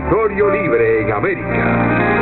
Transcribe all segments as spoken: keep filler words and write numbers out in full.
Territorio Libre en América.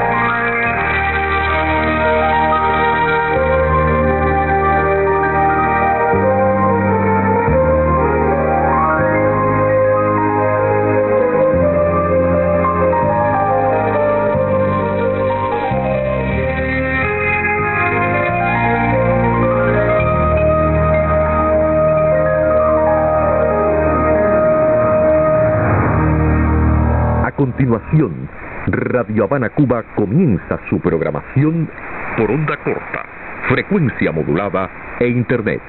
A continuación, Radio Habana Cuba comienza su programación por onda corta, frecuencia modulada e internet.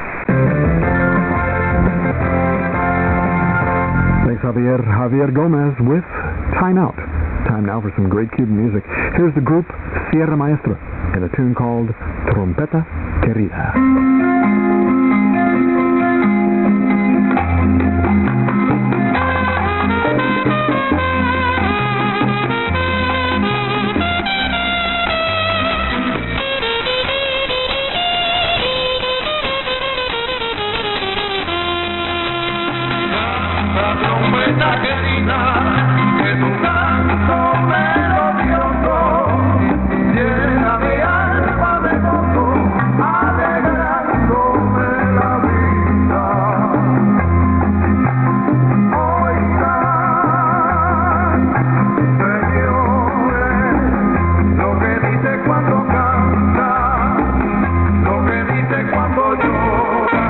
Thanks, Javier. Javier Gomez with Time Out. Time now for some great Cuban music. Here's the group Sierra Maestra in a tune called Trompeta Querida. Trompeta querida, que tu canto melodioso llena mi alma de gozo, alegrándome la vida. Oigan, señores, lo que dice cuando canta, lo que dice cuando llora.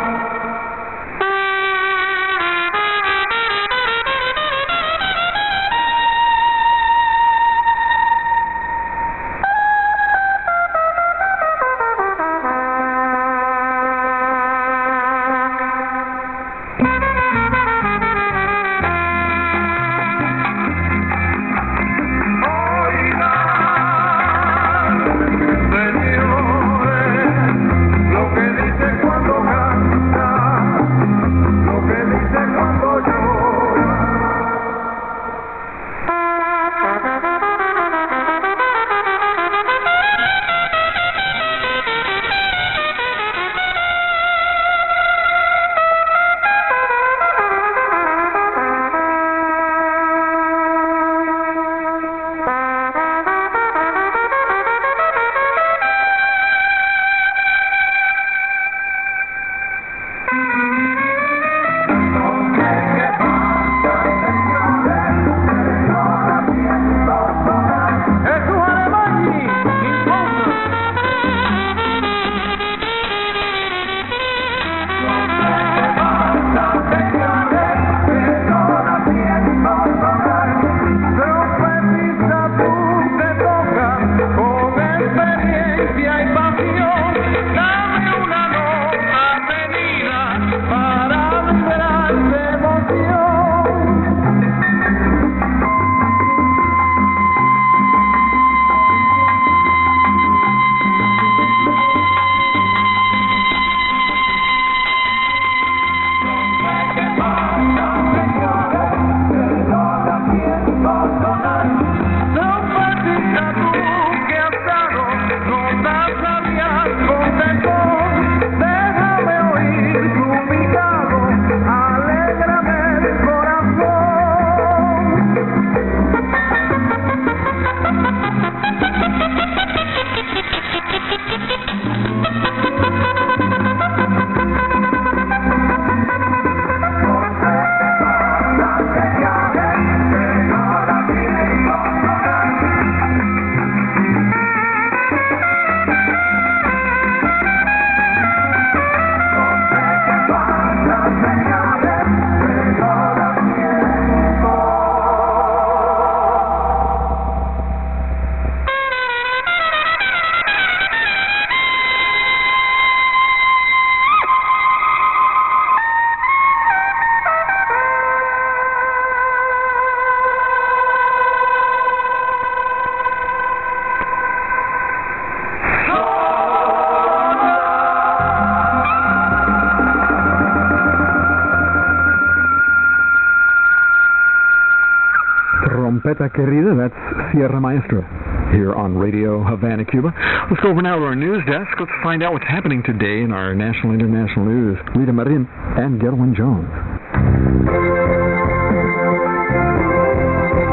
Trompeta Querida, that's Sierra Maestra here on Radio Havana, Cuba. Let's go over now to our news desk. Let's find out what's happening today in our national and international news. Rita Marin and Gerwin Jones.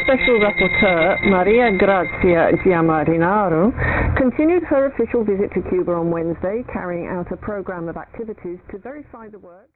Special Rapporteur, Maria Grazia Giammarinaro, continued her official visit to Cuba on Wednesday, carrying out a program of activities to verify the work